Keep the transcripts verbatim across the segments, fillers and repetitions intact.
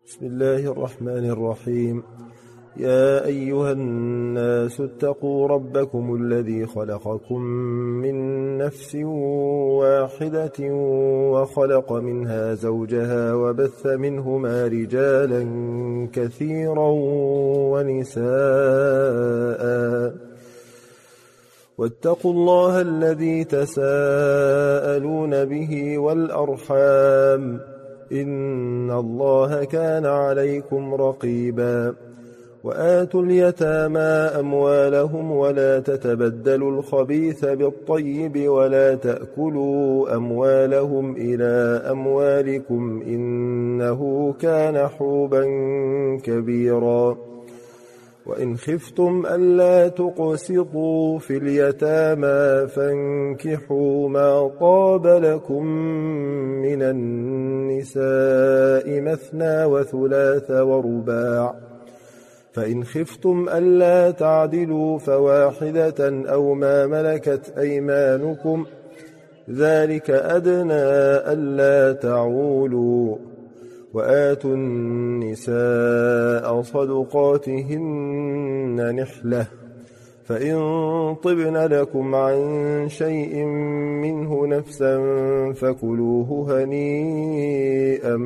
بسم الله الرحمن الرحيم. يا أيها الناس اتقوا ربكم الذي خلقكم من نفس واحدة وخلق منها زوجها وبث منهما رجالا كثيرا ونساء، واتقوا الله الذي تساءلون به والأرحام، إن الله كان عليكم رقيبا. وآتوا اليتامى أموالهم ولا تتبدلوا الخبيث بالطيب ولا تأكلوا أموالهم إلى أموالكم إنه كان حوبا كبيرا. وإن خفتم ألا تقسطوا في اليتامى فانكحوا ما طاب لكم من النساء مثنى وثلاث ورباع، فإن خفتم ألا تعدلوا فواحدة أو ما ملكت أيمانكم، ذلك أدنى ألا تعولوا. وآتوا النساء صدقاتهن نحلة، فإن طبن لكم عن شيء منه نفسا فكلوه هنيئا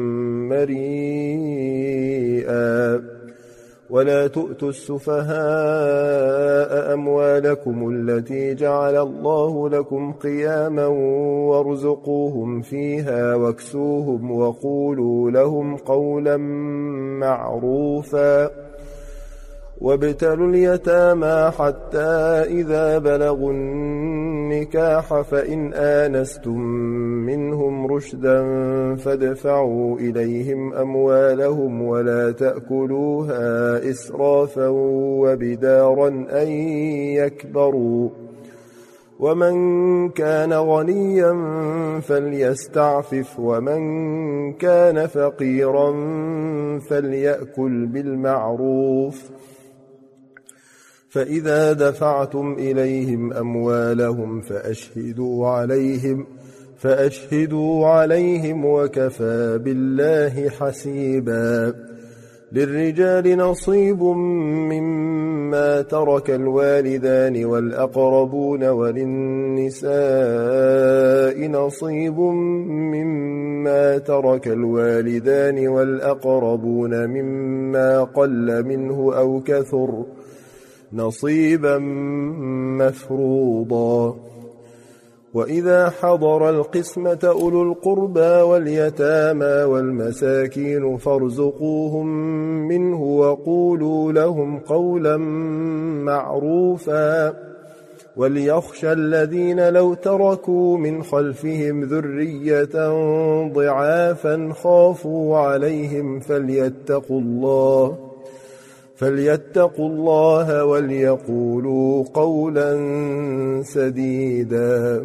مريئا. ولا تؤتوا السفهاء أموالكم التي جعل الله لكم قياما وارزقوهم فيها واكسوهم وقولوا لهم قولا معروفا. وابتلوا اليتامى حتى إذا بلغوا النكاح فإن آنستم منهم رشدا فادفعوا إليهم أموالهم ولا تأكلوها إسرافا وبدارا أن يكبروا. ومن كان غنيا فليستعفف ومن كان فقيرا فليأكل بالمعروف. فإذا دفعتم إليهم أموالهم فأشهدوا عليهم فأشهدوا عليهم وكفى بالله حسيبا. للرجال نصيب مما ترك الوالدان والأقربون وللنساء نصيب مما ترك الوالدان والأقربون مما قل منه أو كثر نصيبا مفروضا. وإذا حضر القسمة أولو القربى واليتامى والمساكين فارزقوهم منه وقولوا لهم قولا معروفا. وليخشى الذين لو تركوا من خلفهم ذرية ضعافا خافوا عليهم فليتقوا الله فليتقوا الله وليقولوا قولا سديدا.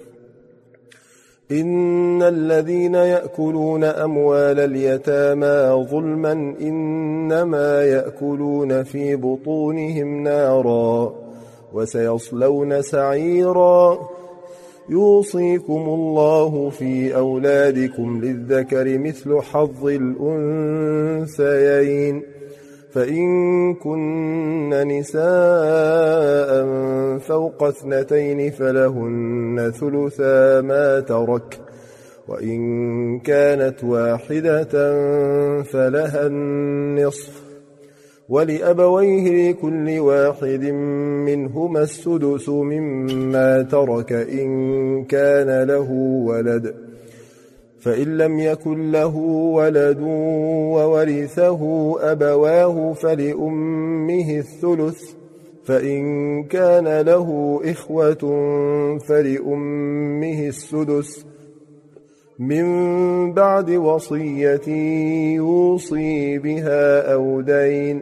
إن الذين يأكلون أموال اليتامى ظلما إنما يأكلون في بطونهم نارا وسيصلون سعيرا. يوصيكم الله في أولادكم للذكر مثل حظ الأنثيين، فإن كن نساء فوق اثنتين فلهن ثلثا ما ترك، وإن كانت واحدة فلها النصف، ولأبويه لكل واحد منهما السدس مما ترك إن كان له ولد، فإن لم يكن له ولد وورثه أبواه فلأمه الثلث، فإن كان له إخوة فلأمه السدس من بعد وصية يوصي بها أو دين.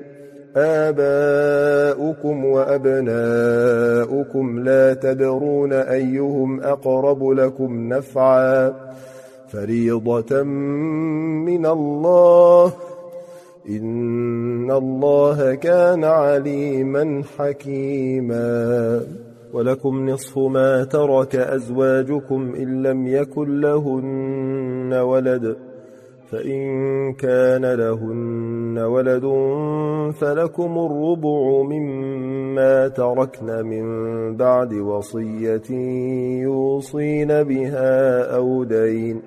آباؤكم وأبناؤكم لا تدرون أيهم أقرب لكم نفعا، فريضة من الله، إن الله كان عليما حكيما. ولكم نصف ما ترك أزواجكم إن لم يكن لهن ولد، فإن كان لهن ولد فلكم الربع مما تركن من بعد وصية يوصين بها أو دين،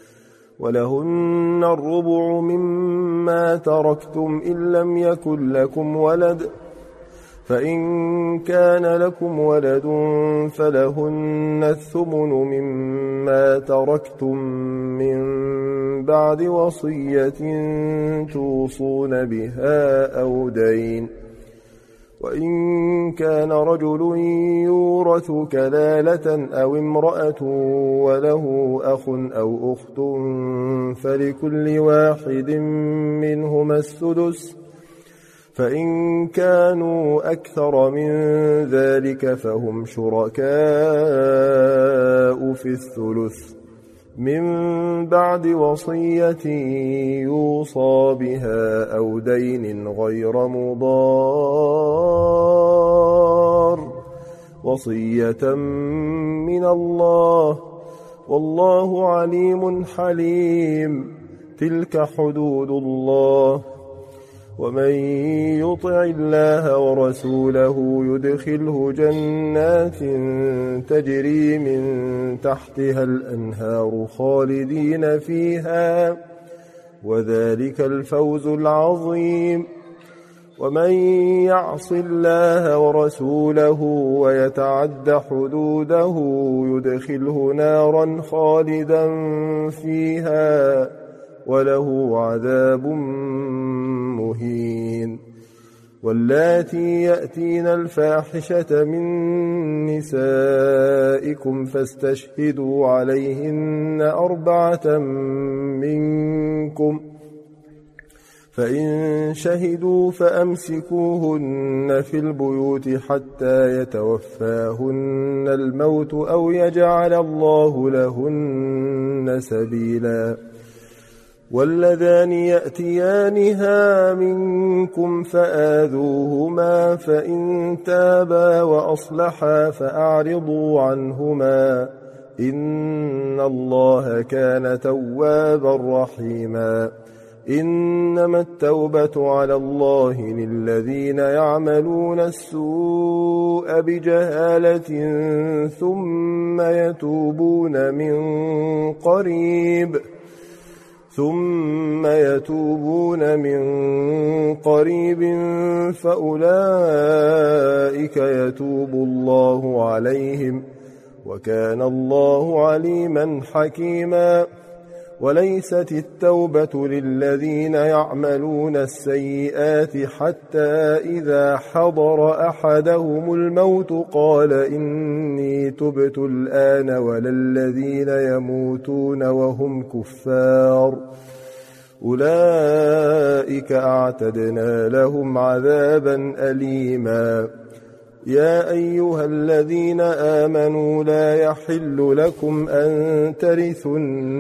ولهن الربع مما تركتم إن لم يكن لكم ولد، فإن كان لكم ولد فلهن الثمن مما تركتم من بعد وصية توصون بها أو دين. وإن كان رجل يورث كلالة أو امرأة وله أخ أو أخت فلكل واحد منهما السدس، فإن كانوا أكثر من ذلك فهم شركاء في الثلث من بعد وصية يوصى بها أو دين غير مضار، وصية من الله، والله عليم حليم. تلك حدود الله، ومن يطع الله ورسوله يدخله جنات تجري من تحتها الأنهار خالدين فيها، وذلك الفوز العظيم. ومن يعص الله ورسوله ويتعد حدوده يدخله نارا خالدا فيها وله عذاب مهين. واللاتي يأتين الفاحشة من نسائكم فاستشهدوا عليهن أربعة منكم، فإن شهدوا فأمسكوهن في البيوت حتى يتوفاهن الموت أو يجعل الله لهن سبيلا. واللذان يأتيانها منكم فآذوهما، فإن تابا وأصلحا فأعرضوا عنهما، إن الله كان توابا رحيما. إنما التوبة على الله للذين يعملون السوء بجهالة ثم يتوبون من قريب ثم يتوبون من قريب فأولئك يتوب الله عليهم، وكان الله عليما حكيما. وليست التوبة للذين يعملون السيئات حتى إذا حضر أحدهم الموت قال إني تبت الآن، ولا الذين يموتون وهم كفار، أولئك أعتدنا لهم عذابا أليما. يا أيها الذين آمنوا لا يحل لكم أن ترثوا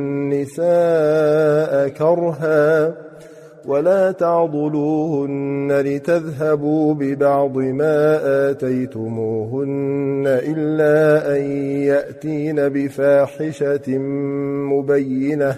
النساء كرها، ولا تعضلوهن لتذهبوا ببعض ما آتيتموهن إلا أن يأتين بفاحشة مبينة،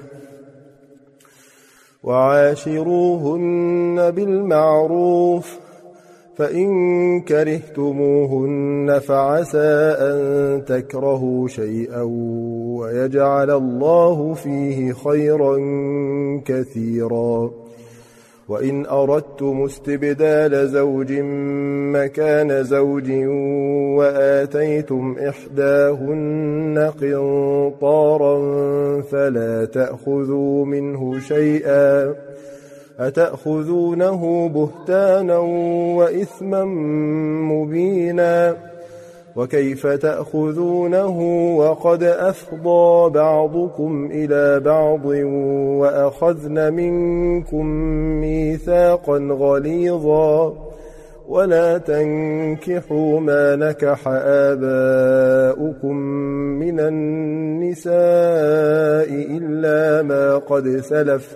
وعاشروهن بالمعروف، فإن كرهتموهن فعسى أن تكرهوا شيئا ويجعل الله فيه خيرا كثيرا. وإن أردتم استبدال زوج مكان زوج وآتيتم إحداهن قنطارا فلا تأخذوا منه شيئا، أتأخذونه بهتانا وإثما مبينا، وكيف تأخذونه وقد أفضى بعضكم إلى بعض وأخذن منكم ميثاقا غليظا. ولا تنكحوا ما نكح آباؤكم من النساء إلا ما قد سلف،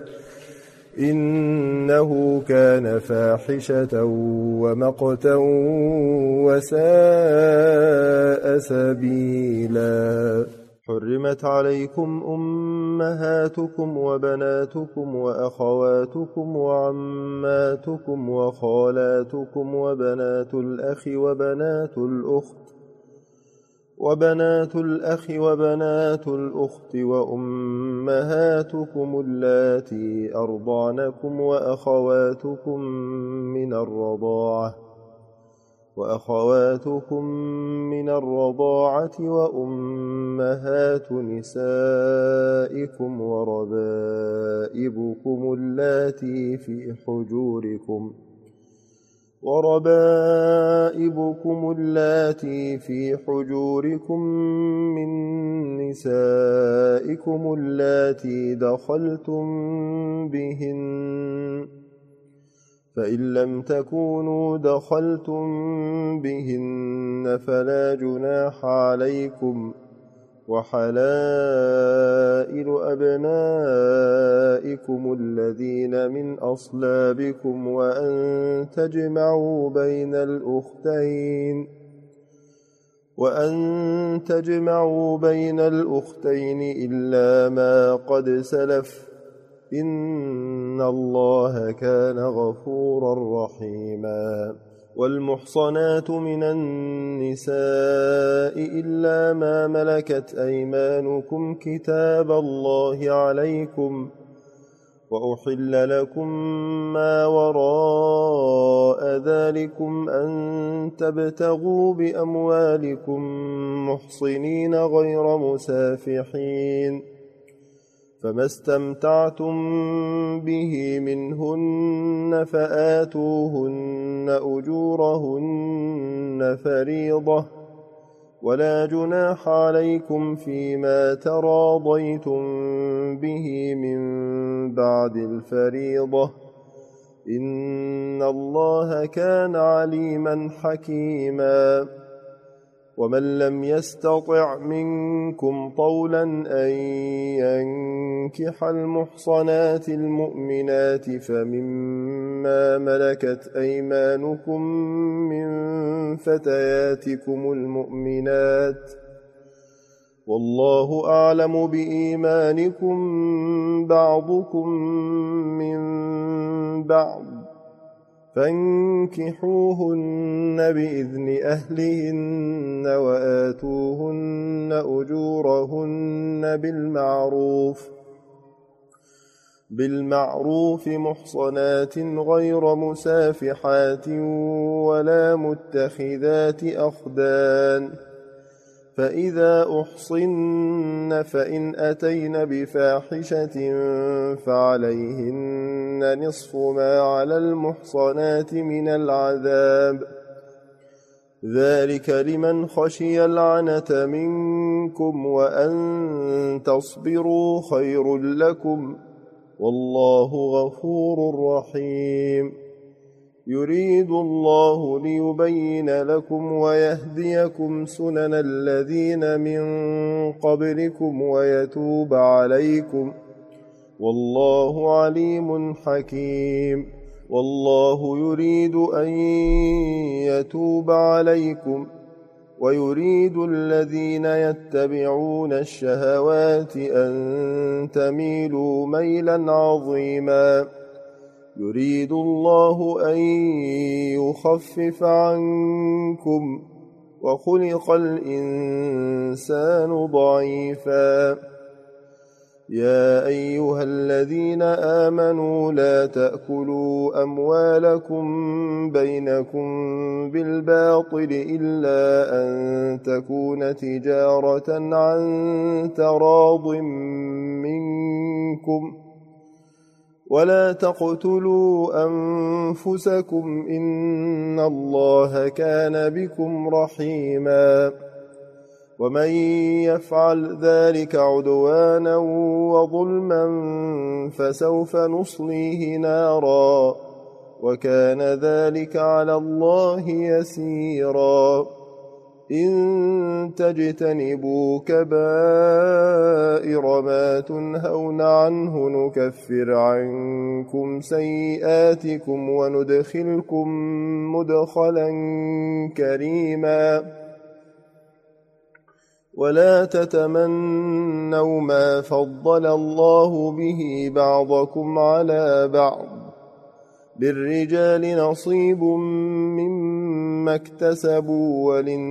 إنه كان فاحشة ومقتا وساء سبيلا. حرمت عليكم أمهاتكم وبناتكم وأخواتكم وعماتكم وخالاتكم وبنات الأخ وبنات الأخت وبنات الأخ وبنات الأخت وأمهاتكم اللاتي أرضعنكم وأخواتكم من الرضاعة وأخواتكم من الرضاعة وأمهات نسائكم وربائبكم اللاتي في حجوركم وربائبكم اللاتي في حجوركم من نسائكم اللاتي دخلتم بهن فإن لم تكونوا دخلتم بهن فلا جناح عليكم وحلائل أبنائكم الذين من أصلابكم وأن تجمعوا بين الأختين وأن تجمعوا بين الأختين إلا ما قد سلف إن الله كان غفورا رحيما والمحصنات من النساء إلا ما ملكت أيمانكم كتاب الله عليكم وأحل لكم ما وراء ذلكم أن تبتغوا بأموالكم محصنين غير مسافحين فما استمتعتم به منهن فآتوهن أجورهن فريضة ولا جناح عليكم فيما تراضيتم به من بعد الفريضة إن الله كان عليما حكيما ومن لم يستطع منكم طولا أن ينكح المحصنات المؤمنات فمما ملكت أيمانكم من فتياتكم المؤمنات والله أعلم بإيمانكم بعضكم من بعض فانكحوهن بإذن أهلهن وآتوهن أجورهن بالمعروف بالمعروف محصنات غير مسافحات ولا متخذات أخدان فإذا أحصن فإن أتين بفاحشة فعليهن نصف ما على المحصنات من العذاب ذلك لمن خشي العنة منكم وأن تصبروا خير لكم والله غفور رحيم يريد الله ليبين لكم ويهديكم سنن الذين من قبلكم ويتوب عليكم والله عليم حكيم والله يريد أن يتوب عليكم ويريد الذين يتبعون الشهوات أن تميلوا ميلا عظيما يريد الله أن يخفف عنكم وخلق الإنسان ضعيفا يا أيها الذين آمنوا لا تأكلوا أموالكم بينكم بالباطل إلا أن تكون تجارة عن تراض منكم ولا تقتلوا أنفسكم إن الله كان بكم رحيما ومن يفعل ذلك عدوانا وظلما فسوف نصليه نارا وكان ذلك على الله يسيرا إن تجتنبوا كبائر ما تنهون عنه نكفر عنكم سيئاتكم وندخلكم مدخلا كريما ولا تتمنوا ما فضل الله به بعضكم على بعض للرجال نصيب مما اكتسبوا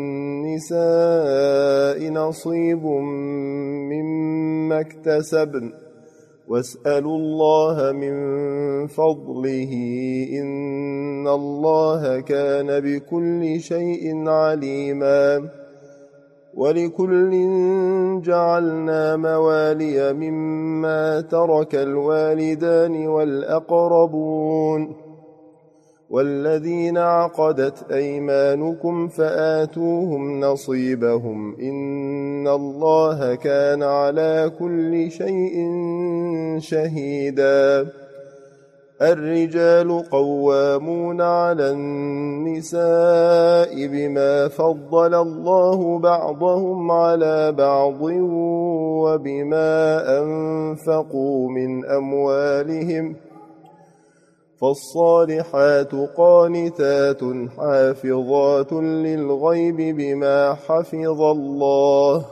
وللنساء نصيب مما اكتسبن واسألوا الله من فضله إن الله كان بكل شيء عليما ولكل جعلنا موالي مما ترك الوالدان والأقربون والذين عقدت أيمانكم فآتوهم نصيبهم إن الله كان على كل شيء شهيدا الرجال قوامون على النساء بما فضل الله بعضهم على بعض وبما أنفقوا من أموالهم فالصالحات قانتات حافظات للغيب بما حفظ الله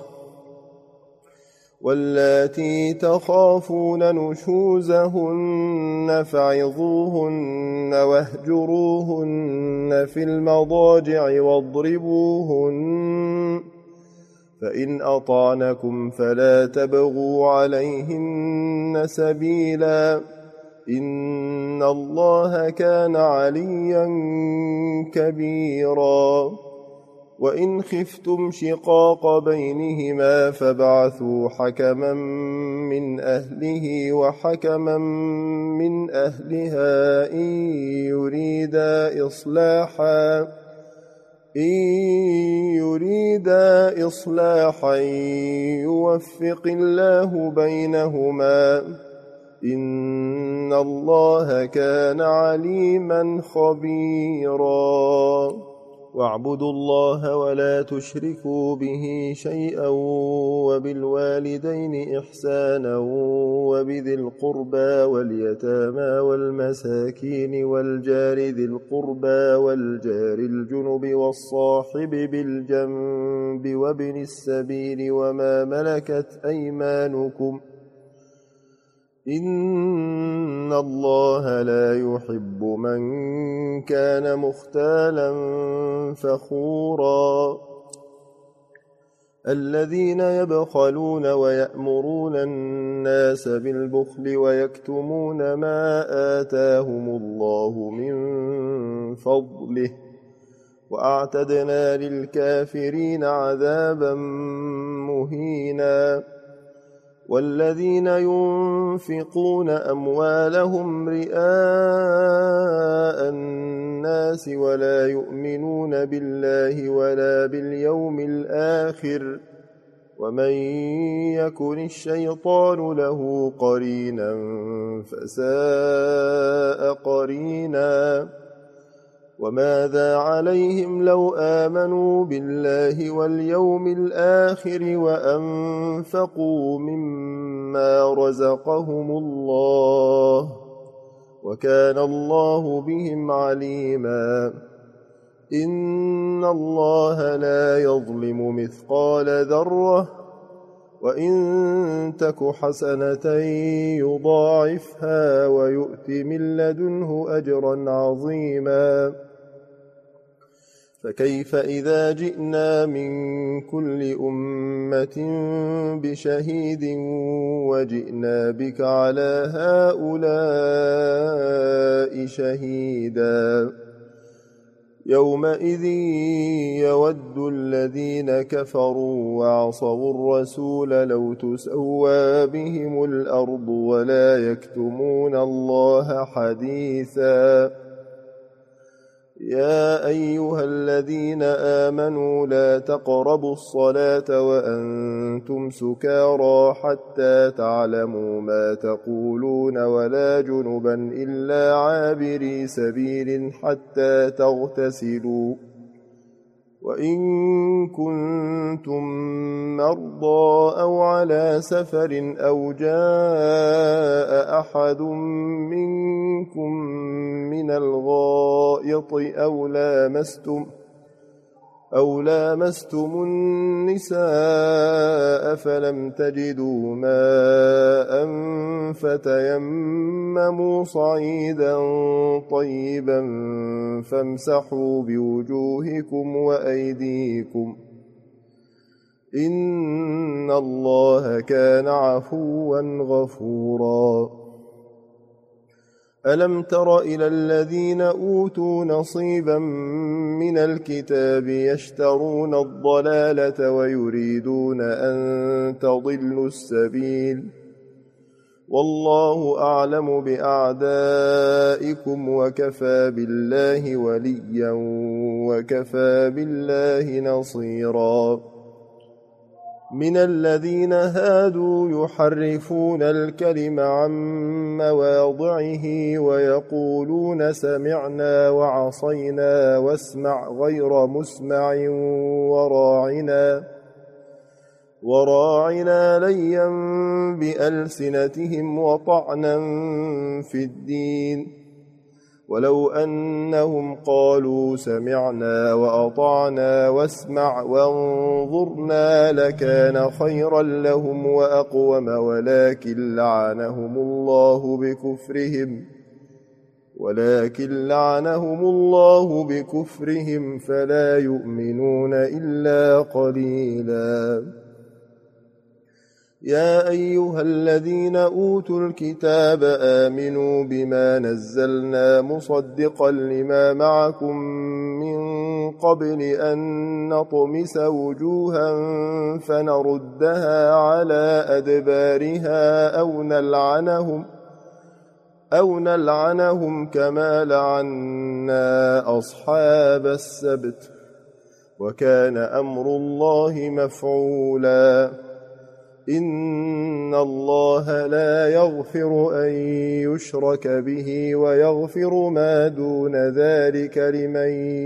واللاتي تخافون نشوزهن فعظوهن واهجروهن في المضاجع واضربوهن فإن أطعنكم فلا تبغوا عليهن سبيلا إن الله كان عليا كبيرا وإن خفتم شقاق بينهما فابعثوا حكما من أهله وحكما من أهلها إن يريدا إصلاحا إن يريدا إصلاحا يوفق الله بينهما إن الله كان عليما خبيرا واعبدوا الله ولا تشركوا به شيئا وبالوالدين إحسانا وبذي القربى واليتامى والمساكين والجار ذي القربى والجار الجنب والصاحب بالجنب وابن السبيل وما ملكت أيمانكم إن الله لا يحب من كان مختالا فخورا الذين يبخلون ويأمرون الناس بالبخل ويكتمون ما آتاهم الله من فضله وأعتدنا للكافرين عذابا مهينا والذين ينفقون أموالهم رئاء الناس ولا يؤمنون بالله ولا باليوم الآخر ومن يكن الشيطان له قرينا فساء قرينا وماذا عليهم لو آمنوا بالله واليوم الآخر وأنفقوا مما رزقهم الله وكان الله بهم عليما إن الله لا يظلم مثقال ذرة وإن تك حسنة يضاعفها ويؤت من لدنه أجرا عظيما فكيف إذا جئنا من كل أمة بشهيد وجئنا بك على هؤلاء شهيدا يومئذ يود الذين كفروا وعصوا الرسول لو تسوى بهم الأرض ولا يكتمون الله حديثا يا أيها الذين آمنوا لا تقربوا الصلاة وأنتم سكارى حتى تعلموا ما تقولون ولا جنبا إلا عابري سبيل حتى تغتسلوا وإن كنتم مرضى أو على سفر أو جاء أحد منكم من الغائط أو لامستم أو لامستم النساء فلم تجدوا ماء فتيمموا صعيدا طيبا فامسحوا بوجوهكم وأيديكم إن الله كان عفوا غفورا ألم تر إلى الذين أوتوا نصيبا من الكتاب يشترون الضلالة ويريدون أن تضلوا السبيل والله أعلم بأعدائكم وكفى بالله وليا وكفى بالله نصيرا من الذين هادوا يحرفون الكلم عن مواضعه ويقولون سمعنا وعصينا واسمع غير مسمع وراعنا وراعنا ليا بألسنتهم وطعنا في الدين ولو أنهم قالوا سمعنا وأطعنا واسمع وانظرنا لكان خيرا لهم وأقوم ولكن لعنهم الله بكفرهم ولكن لعنهم الله بكفرهم فلا يؤمنون إلا قليلا يا أيها الذين أوتوا الكتاب آمنوا بما نزلنا مصدقا لما معكم من قبل أن نطمس وجوها فنردها على أدبارها أو نلعنهم أو نلعنهم كما لعنا أصحاب السبت وكان أمر الله مفعولا إن الله لا يغفر أن يشرك به ويغفر ما دون ذلك لمن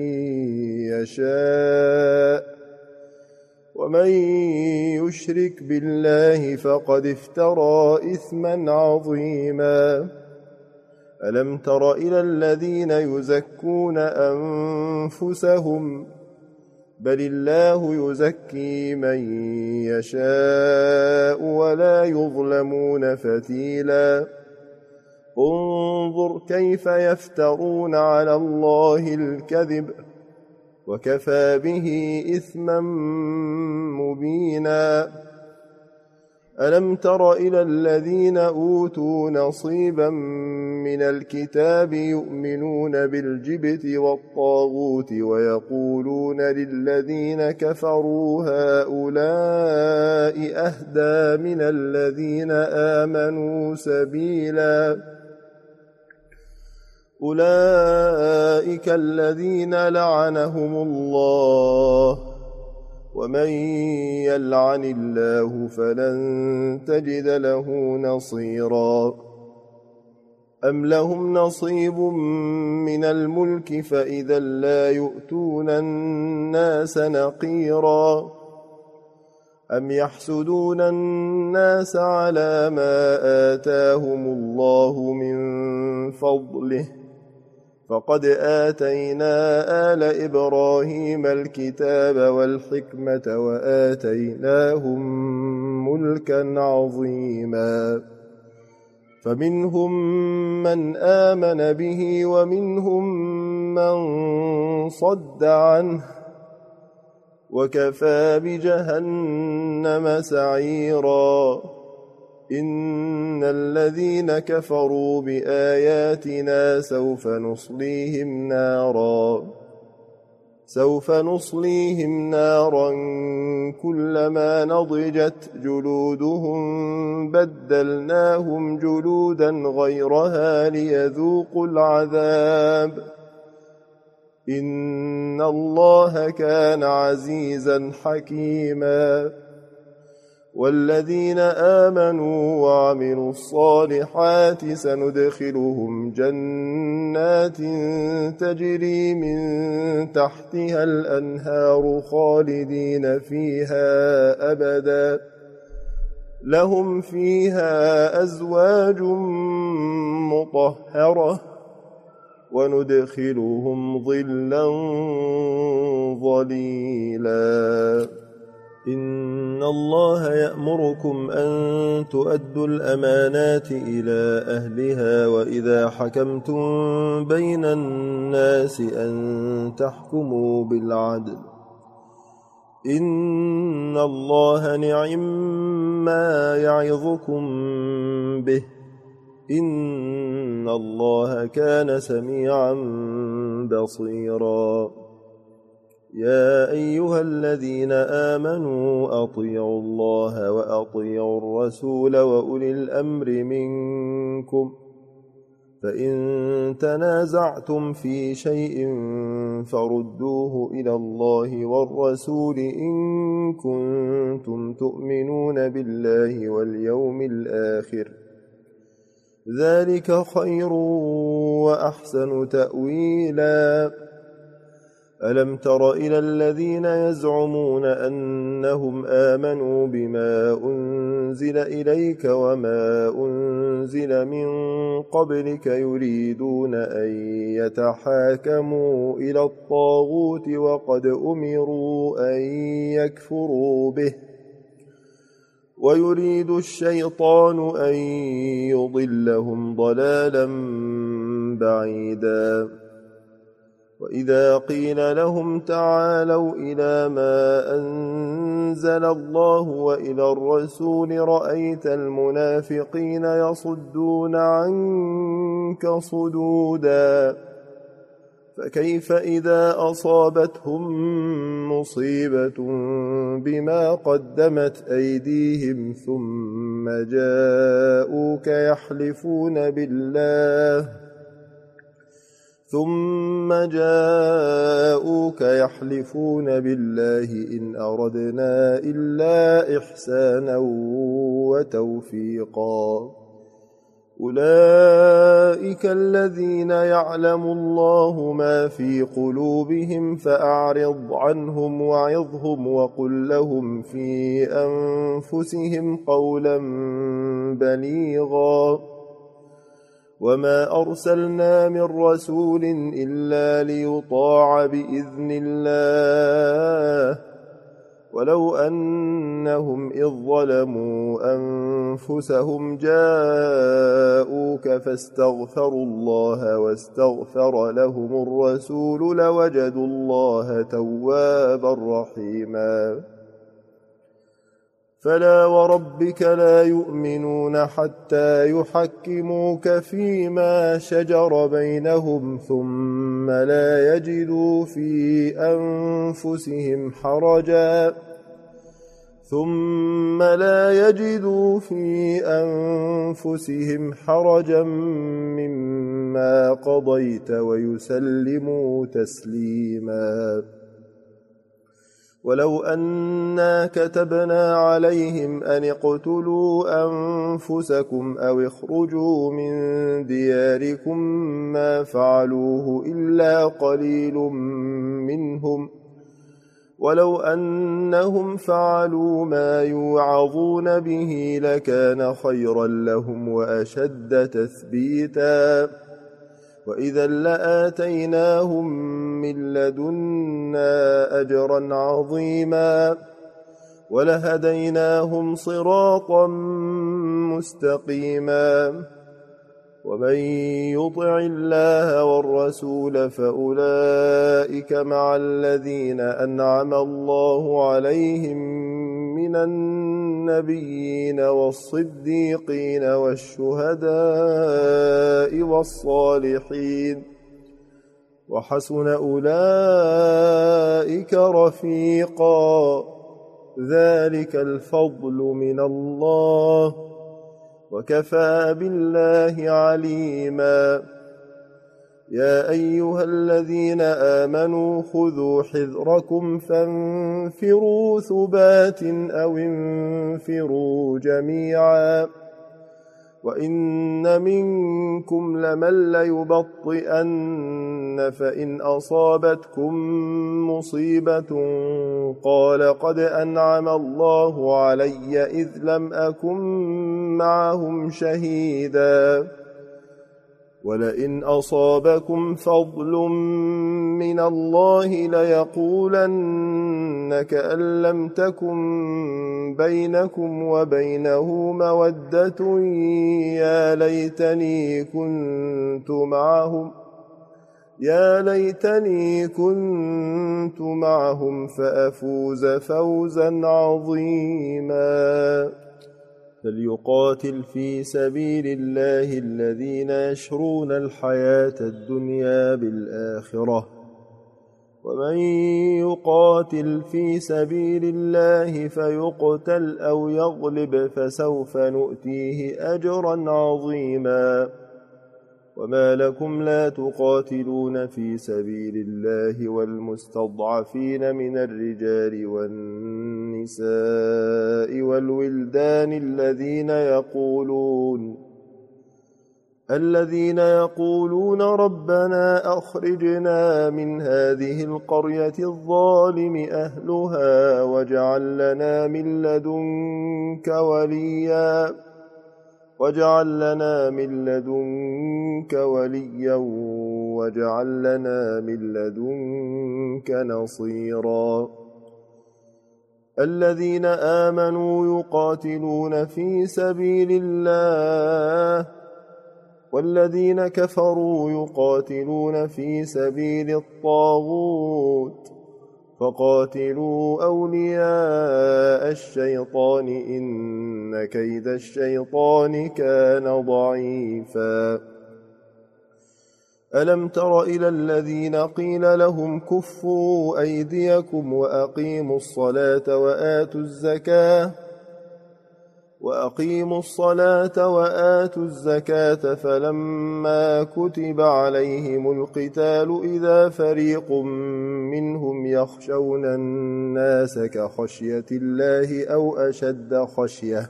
يشاء ومن يشرك بالله فقد افترى إثما عظيما ألم تر إلى الذين يزكون أنفسهم بل الله يزكي من يشاء ولا يظلمون فتيلا انظر كيف يفترون على الله الكذب وكفى به إثما مبينا ألم تر إلى الذين أوتوا نصيبا من الكتاب يؤمنون بالجبت والطاغوت ويقولون للذين كفروا هؤلاء أهدى من الذين آمنوا سبيلا أولئك الذين لعنهم الله ومن يلعن الله فلن تجد له نصيرا أم لهم نصيب من الملك فإذا لا يؤتون الناس نقيرا أم يحسدون الناس على ما آتاهم الله من فضله فقد آتينا آل إبراهيم الكتاب والحكمة وآتيناهم ملكا عظيما فمنهم من آمن به ومنهم من صد عنه وكفى بجهنم سعيرا إن الذين كفروا بآياتنا سوف نصليهم نارا سوف نصليهم نارا كلما نضجت جلودهم بدلناهم جلودا غيرها ليذوقوا العذاب إن الله كان عزيزا حكيما والذين آمنوا وعملوا الصالحات سندخلهم جنات تجري من تحتها الأنهار خالدين فيها أبدا لهم فيها أزواج مطهرة وندخلهم ظلا ظليلا. إن الله يأمركم أن تؤدوا الأمانات إلى أهلها وإذا حكمتم بين الناس أن تحكموا بالعدل. إن الله نعما يعظكم به إن الله كان سميعا بصيرا. يا أيها الذين آمنوا أطيعوا الله وأطيعوا الرسول وأولي الأمر منكم فإن تنازعتم في شيء فردوه إلى الله والرسول إن كنتم تؤمنون بالله واليوم الآخر ذلك خير وأحسن تأويلا. ألم تر إلى الذين يزعمون أنهم آمنوا بما أنزل إليك وما أنزل من قبلك يريدون أن يتحاكموا إلى الطاغوت وقد أمروا أن يكفروا به ويريد الشيطان أن يضلهم ضلالا بعيدا. وإذا قيل لهم تعالوا إلى ما أنزل الله وإلى الرسول رأيت المنافقين يصدون عنك صدودا. فكيف إذا أصابتهم مصيبة بما قدمت أيديهم ثم جاءوك يحلفون بالله ثم جاءوك يحلفون بالله إن أردنا إلا إحسانا وتوفيقا. أولئك الذين يعلم الله ما في قلوبهم فأعرض عنهم وعظهم وقل لهم في أنفسهم قولا بليغا. وما أرسلنا من رسول إلا ليطاع بإذن الله ولو أنهم إذ ظلموا أنفسهم جاءوك فاستغفروا الله واستغفر لهم الرسول لوجدوا الله توابا رحيما. فلا وربك لا يؤمنون حتى يحكموك فيما شجر بينهم ثم لا يجدوا في أنفسهم حرجا ثم لا يجدوا في أنفسهم حرجا مما قضيت ويسلموا تسليما. ولو أنا كتبنا عليهم أن اقتلوا أنفسكم أو اخرجوا من دياركم ما فعلوه إلا قليل منهم ولو أنهم فعلوا ما يوعظون به لكان خيرا لهم وأشد تثبيتا. وإذا لآتيناهم من لدنا أجرا عظيما ولهديناهم صراطا مستقيما. ومن يطع الله والرسول فأولئك مع الذين أنعم الله عليهم من النبيين والصديقين والشهداء والصالحين وحسن أولئك رفيقا. ذلك الفضل من الله وكفى بالله عليما. يا أيها الذين آمنوا خذوا حذركم فانفروا ثبات أو انفروا جميعا. وإن منكم لمن ليبطئن فإن أصابتكم مصيبة قال قد أنعم الله علي إذ لم أكن معهم شهيدا ولئن أصابكم فضل من الله ليقولن كأن لم تكن بينكم وبينه مودة يا ليتني كنت معهم يا ليتني كنت معهم فأفوز فوزا عظيما فليقاتل في سبيل الله الذين يشرون الحياة الدنيا بالآخرة ومن يقاتل في سبيل الله فيقتل أو يغلب فسوف نؤتيه أجرا عظيما وما لكم لا تقاتلون في سبيل الله والمستضعفين من الرجال والنساء والولدان الذين يقولون الذين يقولون ربنا أخرجنا من هذه القرية الظالم أهلها واجعل لنا من لدنك وليا واجعل لنا من لدنك وليا واجعل لنا من لدنك نصيرا الذين آمنوا يقاتلون في سبيل الله والذين كفروا يقاتلون في سبيل الطاغوت فقاتلوا أولياء الشيطان إن كيد الشيطان كان ضعيفا ألم تر إلى الذين قيل لهم كفوا أيديكم وأقيموا الصلاة وآتوا الزكاة وأقيموا الصلاة وآتوا الزكاة فلما كتب عليهم القتال إذا فريق منهم يخشون الناس كخشية الله أو أشد خشية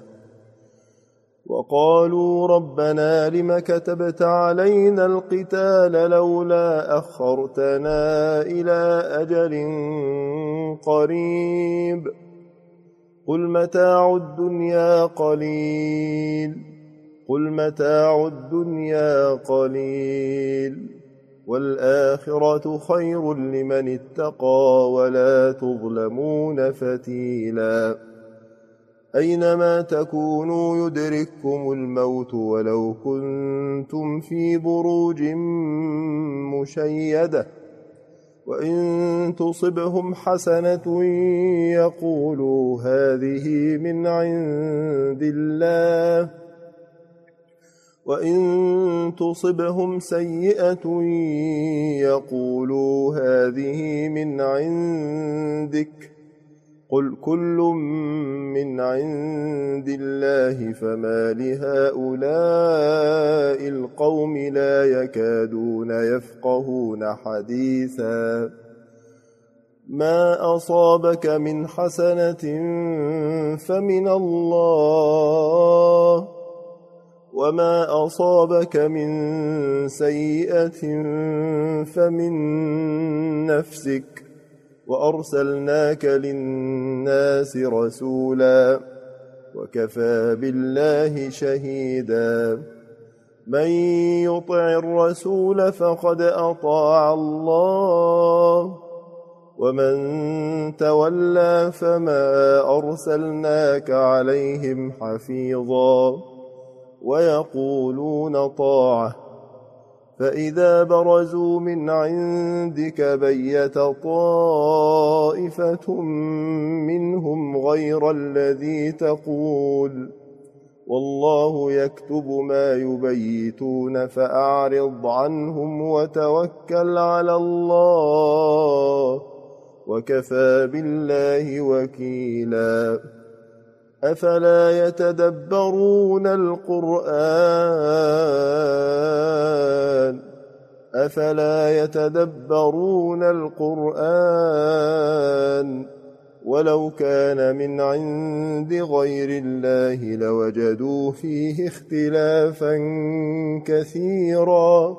وقالوا ربنا لم كتبت علينا القتال لولا أخرتنا إلى أجل قريب قل متاع الدنيا قليل قل متاع الدنيا قليل والآخرة خير لمن اتقى ولا تظلمون فتيلا أينما تكونوا يدرككم الموت ولو كنتم في بروج مشيدة وإن تصبهم حسنة يقولوا هذه من عند الله وإن تصبهم سيئة يقولوا هذه من عندك قل كل من عند الله فما لهؤلاء القوم لا يكادون يفقهون حديثا ما أصابك من حسنة فمن الله وما أصابك من سيئة فمن نفسك وأرسلناك للناس رسولا وكفى بالله شهيدا من يطع الرسول فقد أطاع الله ومن تولى فما أرسلناك عليهم حفيظا ويقولون طاعة فإذا برزوا من عندك بيت طائفة منهم غير الذي تقول والله يكتب ما يبيتون فأعرض عنهم وتوكل على الله وكفى بالله وكيلا أفلا يتدبرون القرآن أفلا يتدبرون القرآن ولو كان من عند غير الله لوجدوا فيه اختلافا كثيرا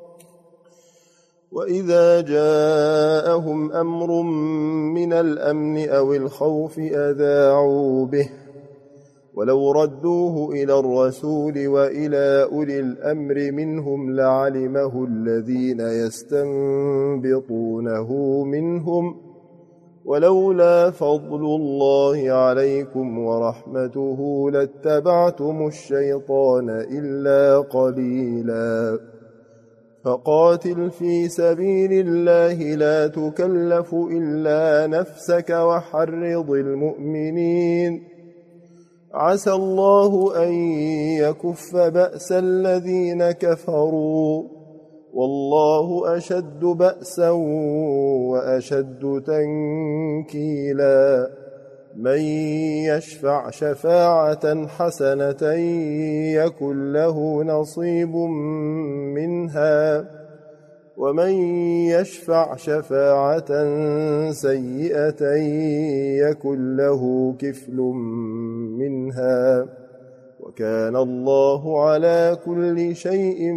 وإذا جاءهم أمر من الأمن أو الخوف أذاعوا به ولو ردوه إلى الرسول وإلى أولي الأمر منهم لعلمه الذين يستنبطونه منهم ولولا فضل الله عليكم ورحمته لاتبعتم الشيطان إلا قليلا فقاتل في سبيل الله لا تكلف إلا نفسك وحرض المؤمنين عسى الله أن يكف بأس الذين كفروا والله أشد بأسا وأشد تنكيلا من يشفع شفاعة حسنة يكن له نصيب منها ومن يشفع شفاعة سيئة يكن له كفل منها وكان الله على كل شيء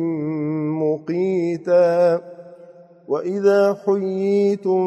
مقيتا وإذا حييتم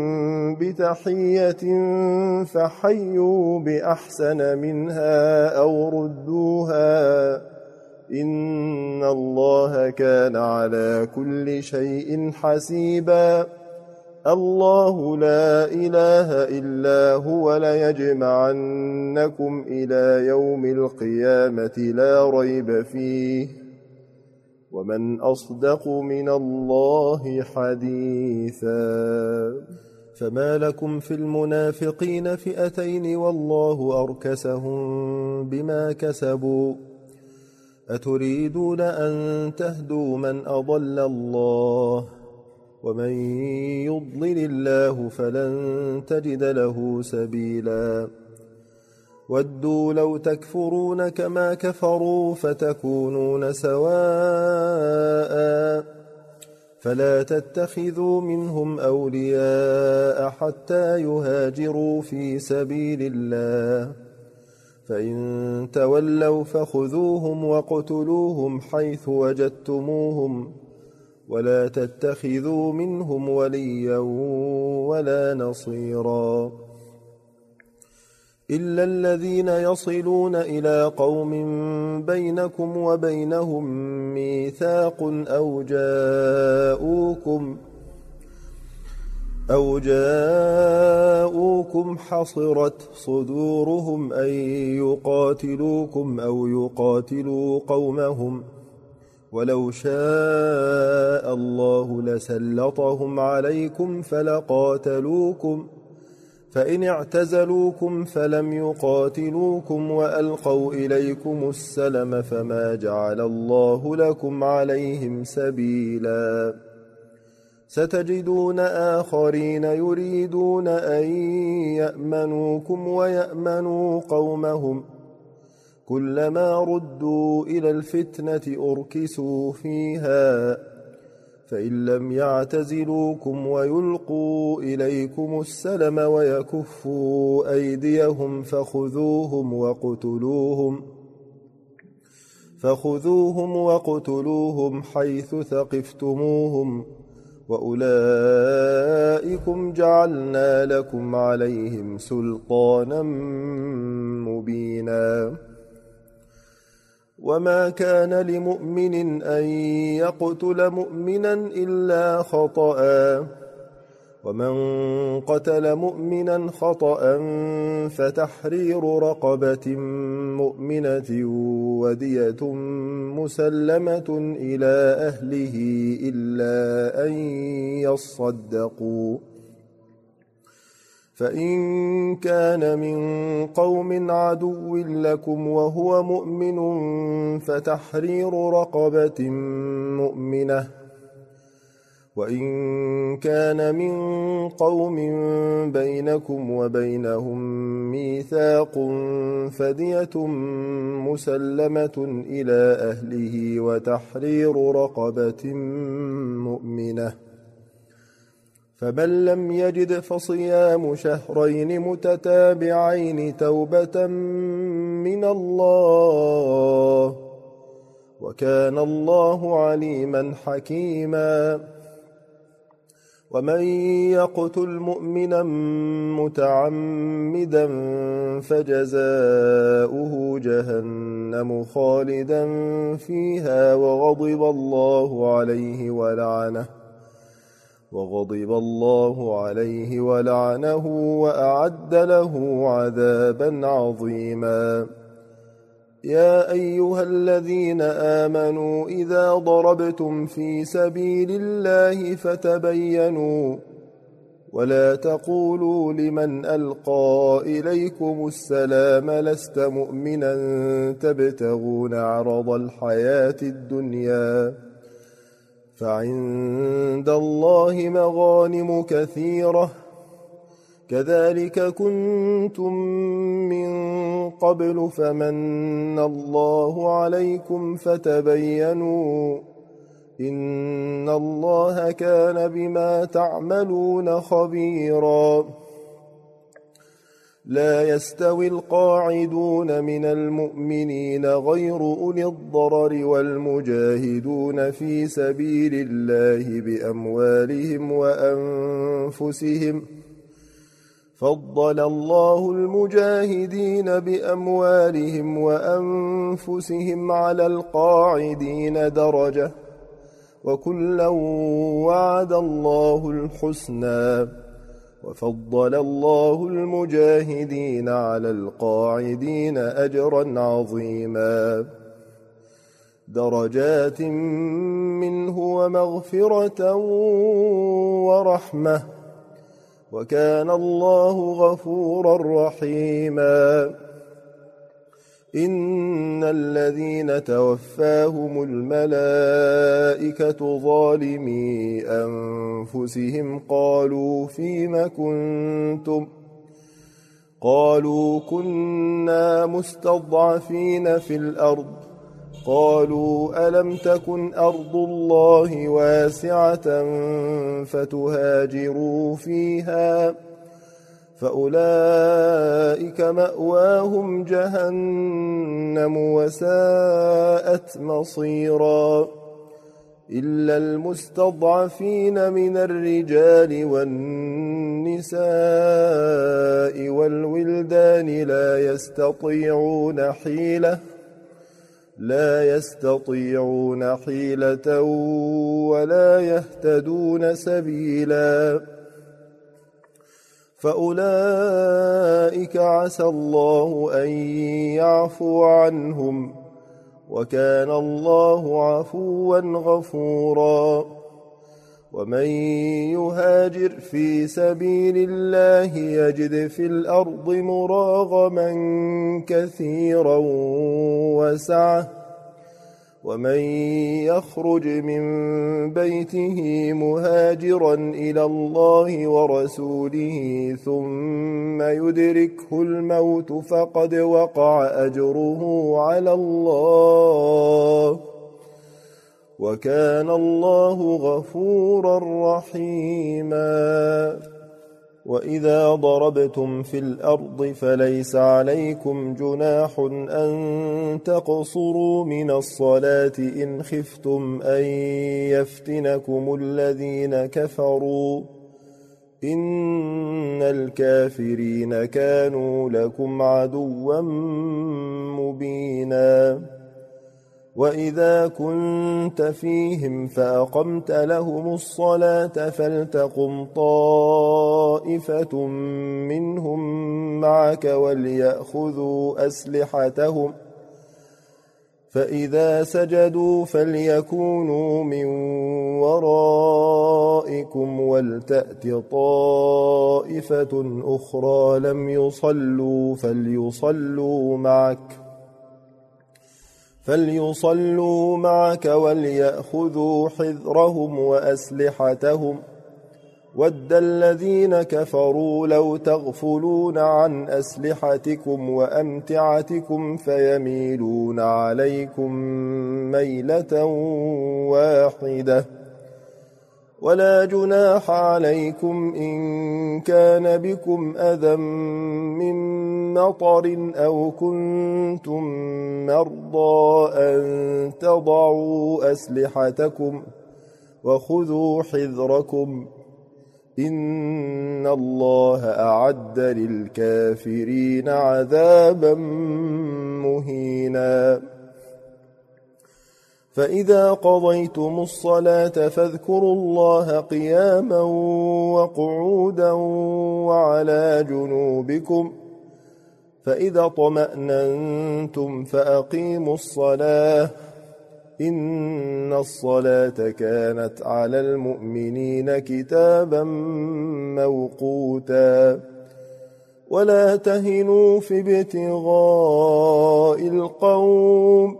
بتحية فحيوا بأحسن منها أو ردوها إن الله كان على كل شيء حسيبا الله لا إله إلا هو ليجمعنكم إلى يوم القيامة لا ريب فيه ومن أصدق من الله حديثا فما لكم في المنافقين فئتين والله أركسهم بما كسبوا أتريدون أن تهدوا من أضل الله ومن يضلل الله فلن تجد له سبيلا ودوا لو تكفرون كما كفروا فتكونون سواء فلا تتخذوا منهم أولياء حتى يهاجروا في سبيل الله فإن تولوا فخذوهم واقتلوهم حيث وجدتموهم ولا تتخذوا منهم وليا ولا نصيرا إلا الذين يصلون إلى قوم بينكم وبينهم ميثاق أو جاءوكم أو جاءوكم حصرت صدورهم أن يقاتلوكم أو يقاتلوا قومهم ولو شاء الله لسلطهم عليكم فلقاتلوكم فإن اعتزلوكم فلم يقاتلوكم وألقوا إليكم السلم فما جعل الله لكم عليهم سبيلا ستجدون آخرين يريدون أن يأمنوكم ويأمنوا قومهم كلما ردوا إلى الفتنة أركسوا فيها فإن لم يعتزلوكم ويلقوا إليكم السلم ويكفوا أيديهم فخذوهم وقتلوهم فخذوهم وقتلوهم حيث ثقفتموهم وأولئكم جعلنا لكم عليهم سلطانا مبينا وما كان لمؤمن أن يقتل مؤمنا إلا خطأ ومن قتل مؤمنا خطأ فتحرير رقبة مؤمنة ودية مسلمة إلى أهله إلا أن يصدقوا فإن كان من قوم عدو لكم وهو مؤمن فتحرير رقبة مؤمنة وإن كان من قوم بينكم وبينهم ميثاق فدية مسلمة إلى أهله وتحرير رقبة مؤمنة فمن لم يجد فصيام شهرين متتابعين توبة من الله وكان الله عليما حكيما ومن يقتل مؤمنا متعمدا فجزاؤه جهنم خالدا فيها وغضب الله عليه ولعنه وغضب الله عليه ولعنه وأعد له عذابا عظيما. يا أيها الذين آمنوا إذا ضربتم في سبيل الله فتبينوا ولا تقولوا لمن ألقى إليكم السلام لست مؤمنا تبتغون عرض الحياة الدنيا فعند الله مغانم كثيرة كذلك كنتم من قبل فمن الله عليكم فتبينوا إن الله كان بما تعملون خبيرا. لا يستوي القاعدون من المؤمنين غير أولي الضرر والمجاهدون في سبيل الله بأموالهم وأنفسهم فضل الله المجاهدين بأموالهم وأنفسهم على القاعدين درجة وكلا وعد الله الحسنى وفضل الله المجاهدين على القاعدين أجرا عظيما درجات منه ومغفرة ورحمة وكان الله غفورا رحيما. إن الذين توفاهم الملائكة ظالمي أنفسهم قالوا فيم كنتم قالوا كنا مستضعفين في الأرض قالوا ألم تكن أرض الله واسعة فتهاجروا فيها فأولئك مأواهم جهنم وساءت مصيرا إلا المستضعفين من الرجال والنساء والولدان لا يستطيعون حيلة لا يستطيعون حيلة ولا يهتدون سبيلا فأولئك عسى الله أن يعفو عنهم وكان الله عفوا غفورا. ومن يهاجر في سبيل الله يجد في الأرض مراغما كثيرا وسعة ومن يخرج من بيته مهاجرا إلى الله ورسوله ثم يدركه الموت فقد وقع أجره على الله وكان الله غفورا رحيما. وإذا ضربتم في الأرض فليس عليكم جناح أن تقصروا من الصلاة إن خفتم أن يفتنكم الذين كفروا إن الكافرين كانوا لكم عدوا مبينا. وإذا كنت فيهم فأقمت لهم الصلاة فلتقم طائفة منهم معك وليأخذوا أسلحتهم فإذا سجدوا فليكونوا من ورائكم ولتأت طائفة أخرى لم يصلوا فليصلوا معك فليصلوا معك وليأخذوا حذرهم وأسلحتهم ود الذين كفروا لو تغفلون عن أسلحتكم وأمتعتكم فيميلون عليكم ميلة واحدة ولا جناح عليكم إن كان بكم أذى من مطر أو كنتم مرضى أن تضعوا أسلحتكم وخذوا حذركم إن الله أعد للكافرين عذابا مهينا فإذا قضيتم الصلاة فاذكروا الله قياما وقعودا وعلى جنوبكم فإذا اطمأننتم فأقيموا الصلاة إن الصلاة كانت على المؤمنين كتابا موقوتا ولا تهنوا في ابتغاء القوم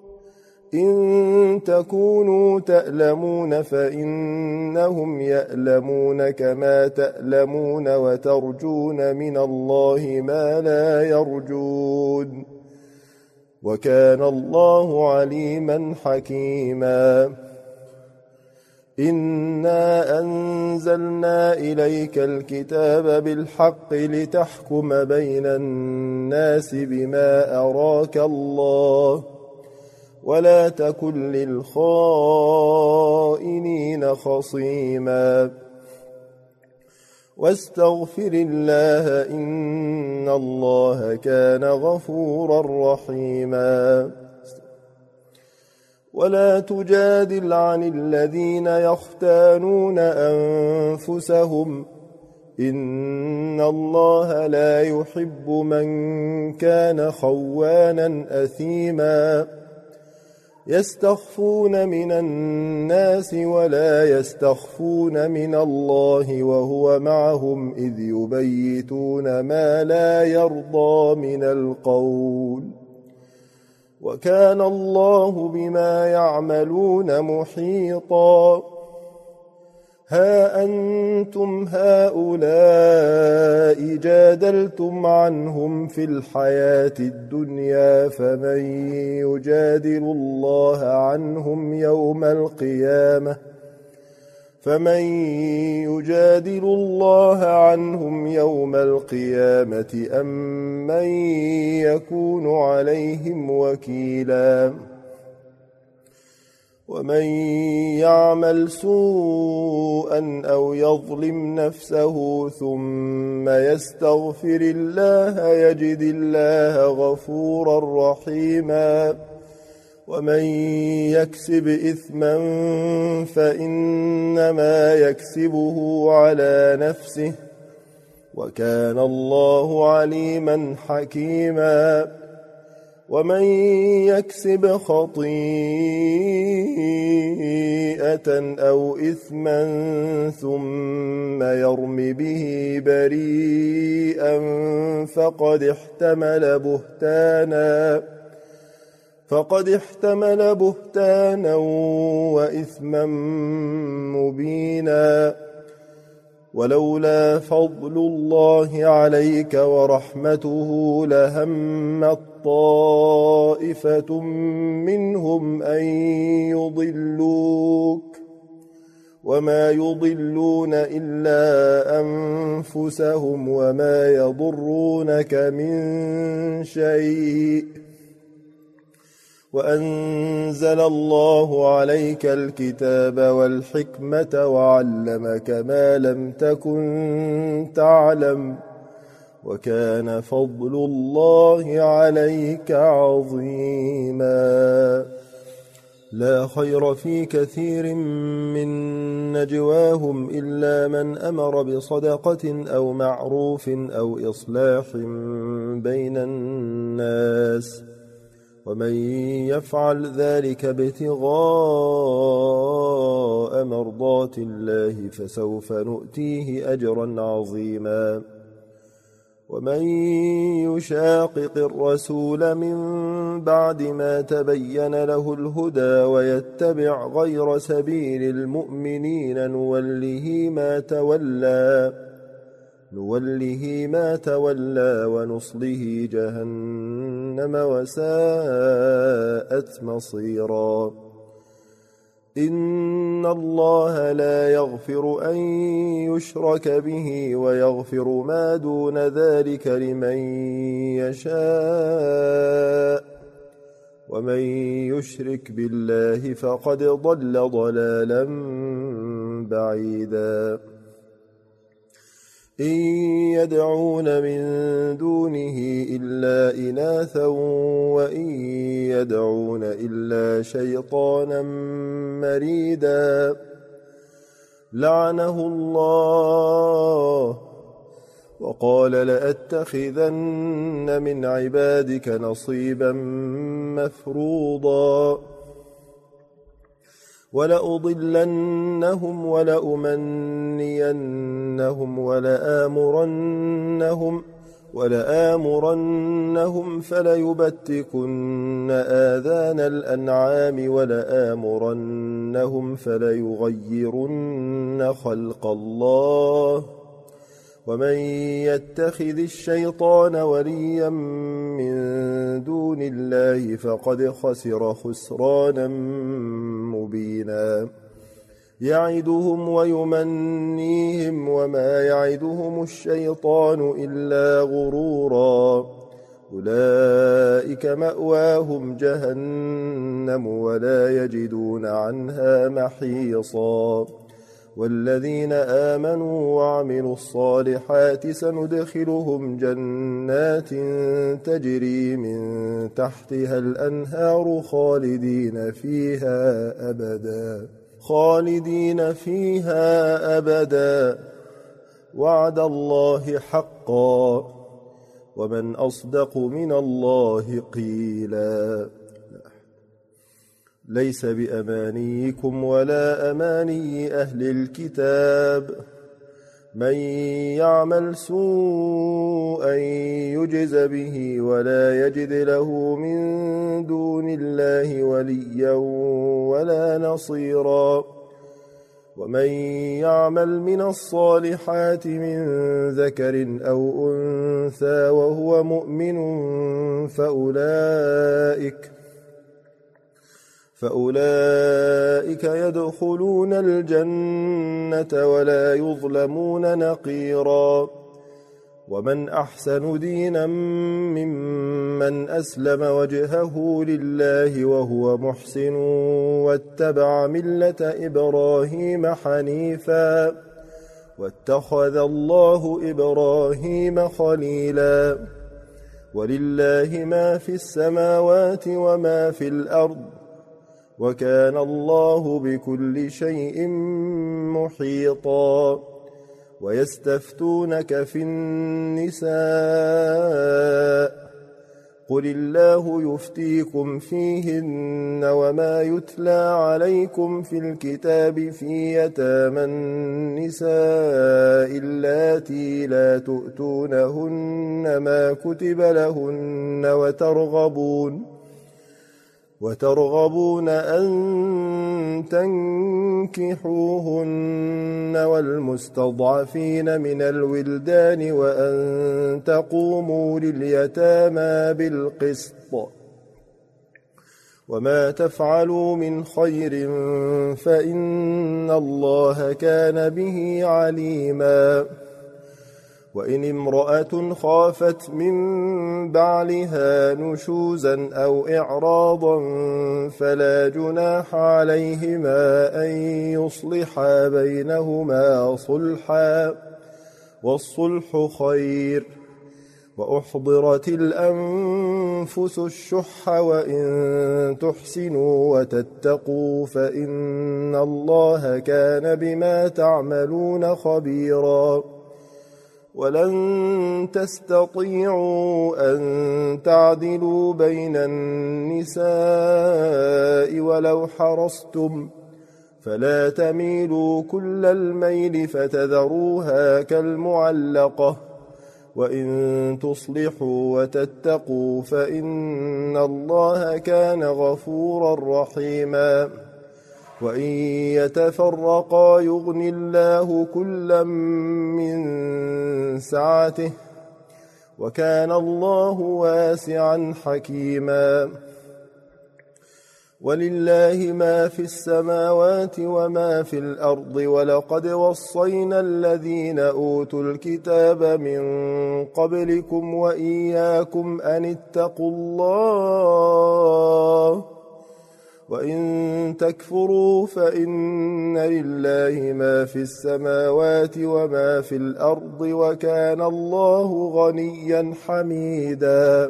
إن تكونوا تألمون فإنهم يألمون كما تألمون وترجون من الله ما لا يرجون وكان الله عليما حكيما إنا أنزلنا إليك الكتاب بالحق لتحكم بين الناس بما أراك الله ولا تكن للخائنين خصيما واستغفر الله إن الله كان غفورا رحيما ولا تجادل عن الذين يختانون أنفسهم إن الله لا يحب من كان خوانا أثيما يستخفون من الناس ولا يستخفون من الله وهو معهم إذ يبيتون ما لا يرضى من القول وكان الله بما يعملون محيطا ها أنتم هؤلاء جادلتم عنهم في الحياة الدنيا فمن يجادل الله عنهم يوم القيامة فمن يجادل الله عنهم يوم القيامة أم من يكون عليهم وكيلا ومن يعمل سوءا أو يظلم نفسه ثم يستغفر الله يجد الله غفورا رحيما ومن يكسب إثما فإنما يكسبه على نفسه وكان الله عليما حكيما ومن يكسب خطيئة أو إثما ثم يرم به بريئا فقد احتمل بهتانا فقد احتمل بهتانا وإثما مبينا ولولا فضل الله عليك ورحمته لهمت طائفة منهم أن يضلوك وما يضلون إلا أنفسهم وما يضرونك من شيء وأنزل الله عليك الكتاب والحكمة وعلمك ما لم تكن تعلم وكان فضل الله عليك عظيما لا خير في كثير من نجواهم إلا من أمر بصدقة أو معروف أو إصلاح بين الناس ومن يفعل ذلك ابتغاء مرضات الله فسوف نؤتيه أجرا عظيما ومن يشاقق الرسول من بعد ما تبين له الهدى ويتبع غير سبيل المؤمنين نوله ما تولى نوله ما تولى ونصله جهنم وساءت مصيرا إن الله لا يغفر أن يشرك به ويغفر ما دون ذلك لمن يشاء ومن يشرك بالله فقد ضل ضلالا بعيدا إن يدعون من دونه إلا إناثا وإن يدعون إلا شيطانا مريدا لعنه الله وقال لأتخذن من عبادك نصيبا مفروضا ولأضلنهم ولأمنينهم ولآمرنهم ولآمرنهم فليبتكن آذان الأنعام ولآمرنهم فليغيرن خلق الله ومن يتخذ الشيطان وليا من دون الله فقد خسر خسرانا مبينا يعدهم ويمنيهم وما يعدهم الشيطان إلا غرورا أولئك مأواهم جهنم ولا يجدون عنها محيصا والذين آمنوا وعملوا الصالحات سندخلهم جنات تجري من تحتها الأنهار خالدين فيها أبدا خالدين فيها أبدا وعد الله حقا ومن أصدق من الله قيلا ليس بأمانيكم ولا أماني أهل الكتاب من يعمل سوءا يجز به ولا يجد له من دون الله وليا ولا نصيرا ومن يعمل من الصالحات من ذكر أو أنثى وهو مؤمن فأولئك فأولئك يدخلون الجنة ولا يظلمون نقيرا ومن أحسن دينا ممن أسلم وجهه لله وهو محسن واتبع ملة إبراهيم حنيفا واتخذ الله إبراهيم خليلا ولله ما في السماوات وما في الأرض وكان الله بكل شيء محيطا ويستفتونك في النساء قل الله يفتيكم فيهن وما يتلى عليكم في الكتاب في يتامى النساء اللاتي لا تؤتونهن ما كتب لهن وترغبون وترغبون أن تنكحوهن والمستضعفين من الولدان وأن تقوموا لليتامى بالقسط وما تفعلوا من خير فإن الله كان به عليما وإن امرأة خافت من بعلها نشوزا أو إعراضا فلا جناح عليهما أن يصلحا بينهما صلحا والصلح خير وأحضرت الأنفس الشح وإن تحسنوا وتتقوا فإن الله كان بما تعملون خبيرا ولن تستطيعوا أن تعدلوا بين النساء ولو حرصتم فلا تميلوا كل الميل فتذروها كالمعلقة وإن تصلحوا وتتقوا فإن الله كان غفورا رحيما وإن يتفرقا يغن الله كلا من سعته وكان الله واسعا حكيما ولله ما في السماوات وما في الأرض ولقد وصينا الذين أوتوا الكتاب من قبلكم وإياكم أن اتقوا الله وإن تكفروا فإن لله ما في السماوات وما في الأرض وكان الله غنيا حميدا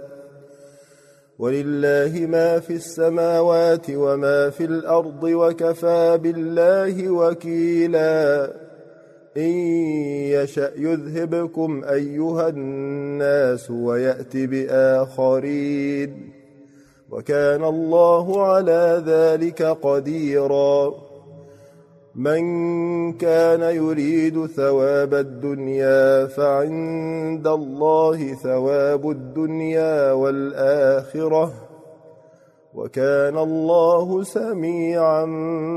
ولله ما في السماوات وما في الأرض وكفى بالله وكيلا إن يشأ يذهبكم أيها الناس ويأت بآخرين وكان الله على ذلك قديرا من كان يريد ثواب الدنيا فعند الله ثواب الدنيا والآخرة وكان الله سميعا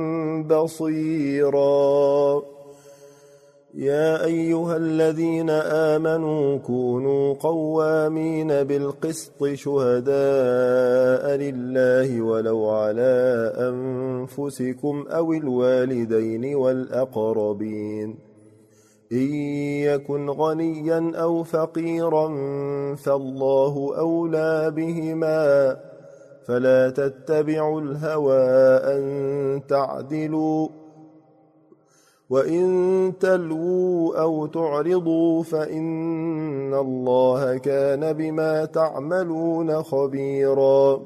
بصيرا يا أيها الذين آمنوا كونوا قوامين بالقسط شهداء لله ولو على أنفسكم أو الوالدين والأقربين إن يكن غنيا أو فقيرا فالله أولى بهما فلا تتبعوا الهوى أن تعدلوا وإن تلووا أو تعرضوا فإن الله كان بما تعملون خبيرا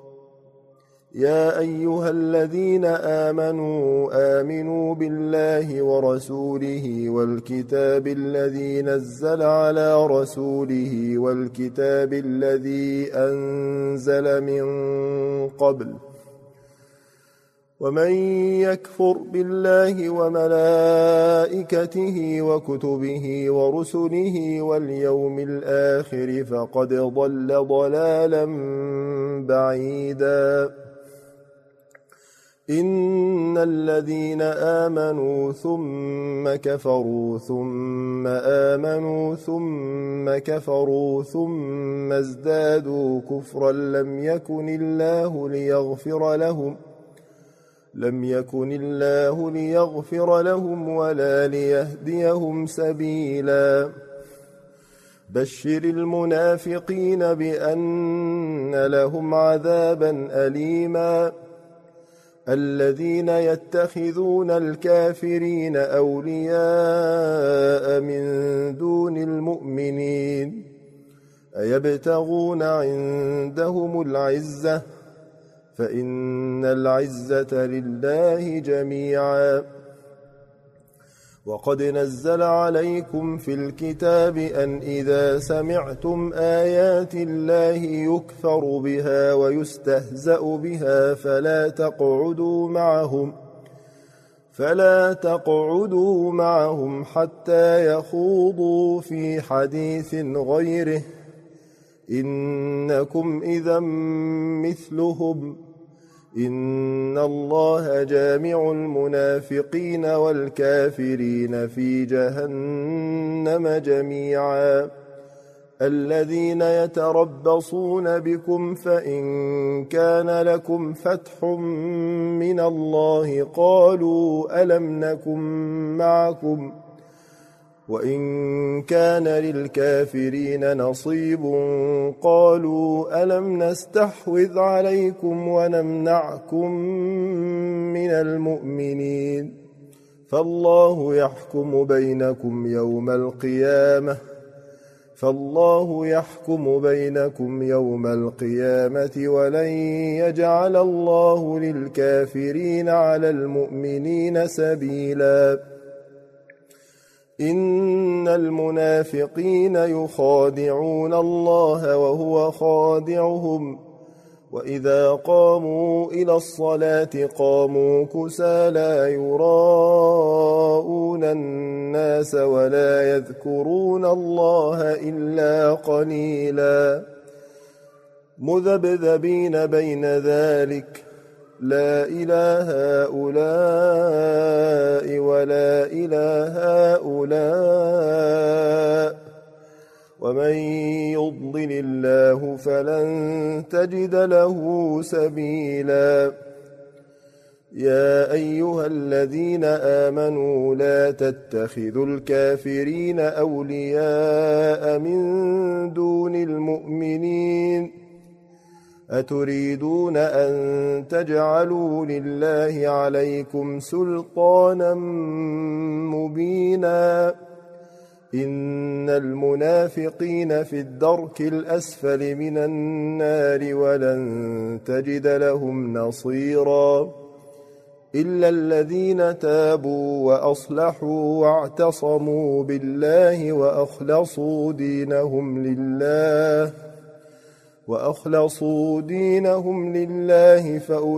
يا أيها الذين آمنوا آمنوا بالله ورسوله والكتاب الذي نزل على رسوله والكتاب الذي أنزل من قبل ومن يكفر بالله وملائكته وكتبه ورسله واليوم الآخر فقد ضل ضلالا بعيدا إن الذين آمنوا ثم كفروا ثم آمنوا ثم كفروا ثم ازدادوا كفرا لم يكن الله ليغفر لهم لم يكن الله ليغفر لهم ولا ليهديهم سبيلا بشر المنافقين بأن لهم عذابا أليما الذين يتخذون الكافرين أولياء من دون المؤمنين أيبتغون عندهم العزة فإن العزة لله جميعا وقد نزل عليكم في الكتاب أن إذا سمعتم آيات الله يكفر بها ويستهزأ بها فلا تقعدوا معهم فلا تقعدوا معهم حتى يخوضوا في حديث غيره إنكم إذا مثلهم إن الله جامع المنافقين والكافرين في جهنم جميعا الذين يتربصون بكم فإن كان لكم فتح من الله قالوا ألم نكن معكم وإن كان للكافرين نصيب قالوا ألم نستحوذ عليكم ونمنعكم من المؤمنين فالله يحكم بينكم يوم القيامة فالله يحكم بينكم يوم القيامة ولن يجعل الله للكافرين على المؤمنين سبيلا إن المنافقين يخادعون الله وهو خادعهم وإذا قاموا إلى الصلاة قاموا كسالى يراءون الناس ولا يذكرون الله إلا قليلا مذبذبين بين ذلك لا إله هؤلاء ولا إله هؤلاء ومن يضلل الله فلن تجد له سبيلا يا أيها الذين آمنوا لا تتخذوا الكافرين أولياء من دون المؤمنين أتريدون أن تجعلوا لله عليكم سلطانا مبينا إن المنافقين في الدرك الأسفل من النار ولن تجد لهم نصيرا إلا الذين تابوا وأصلحوا واعتصموا بالله وأخلصوا دينهم لله وأخلصوا دينهم لله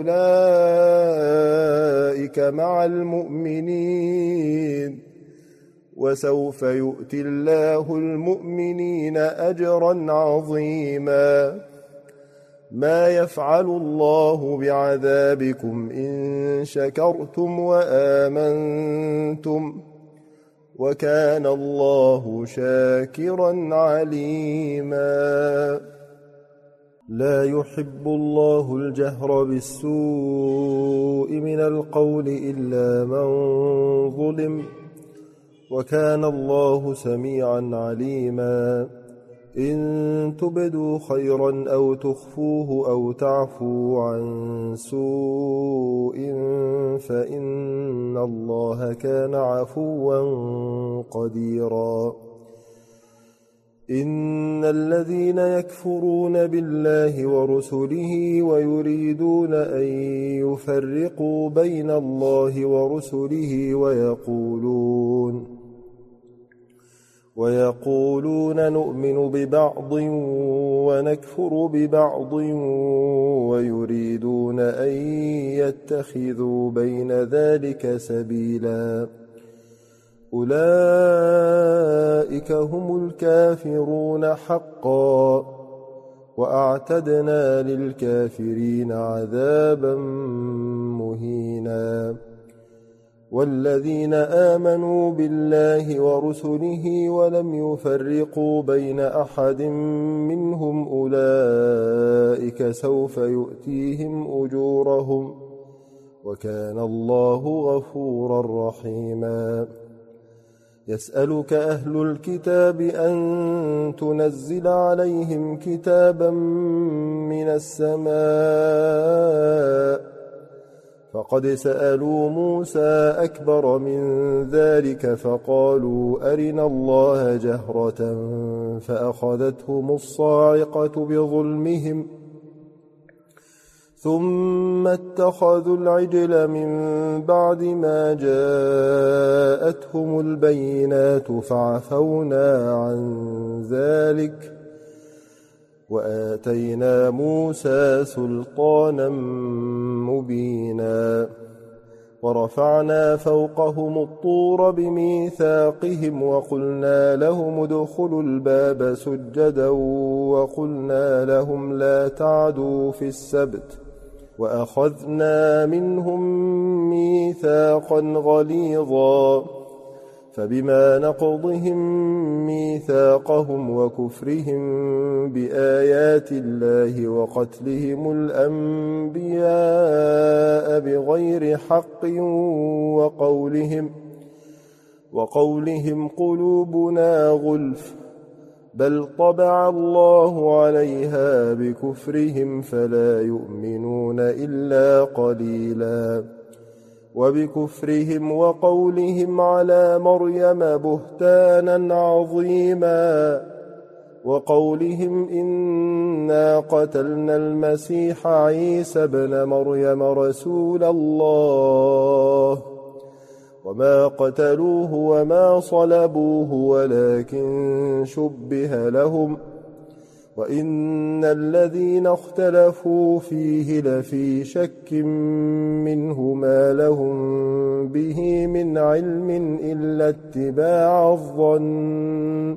فأولئك مع المؤمنين وسوف يؤتي الله المؤمنين أجرا عظيما ما يفعل الله بعذابكم إن شكرتم وآمنتم وكان الله شاكرا عليما لا يحب الله الجهر بالسوء من القول إلا من ظلم وكان الله سميعا عليما إن تبدوا خيرا أو تخفوه أو تعفوا عن سوء فإن الله كان عفوا قديرا إن الذين يكفرون بالله ورسله ويريدون أن يفرقوا بين الله ورسله ويقولون ويقولون نؤمن ببعض ونكفر ببعض ويريدون أن يتخذوا بين ذلك سبيلا أولئك هم الكافرون حقا وأعتدنا للكافرين عذابا مهينا والذين آمنوا بالله ورسله ولم يفرقوا بين أحد منهم أولئك سوف يؤتيهم أجورهم وكان الله غفورا رحيما يسألك أهل الكتاب أن تنزل عليهم كتابا من السماء فقد سألوا موسى أكبر من ذلك فقالوا أرنا الله جهرة فأخذتهم الصاعقة بظلمهم ثم اتخذوا العجل من بعد ما جاءتهم البينات فعفونا عن ذلك وآتينا موسى سلطانا مبينا ورفعنا فوقهم الطور بميثاقهم وقلنا لهم ادخلوا الباب سجدا وقلنا لهم لا تعدوا في السبت وأخذنا منهم ميثاقا غليظا فبما نقضهم ميثاقهم وكفرهم بآيات الله وقتلهم الأنبياء بغير حق وقولهم وقولهم قلوبنا غلف بل طبع الله عليها بكفرهم فلا يؤمنون إلا قليلا وبكفرهم وقولهم على مريم بهتانا عظيما وقولهم إنا قتلنا المسيح عيسى ابن مريم رسول الله وما قتلوه وما صلبوه ولكن شبه لهم وإن الذين اختلفوا فيه لفي شك منه ما لهم به من علم إلا اتباع الظن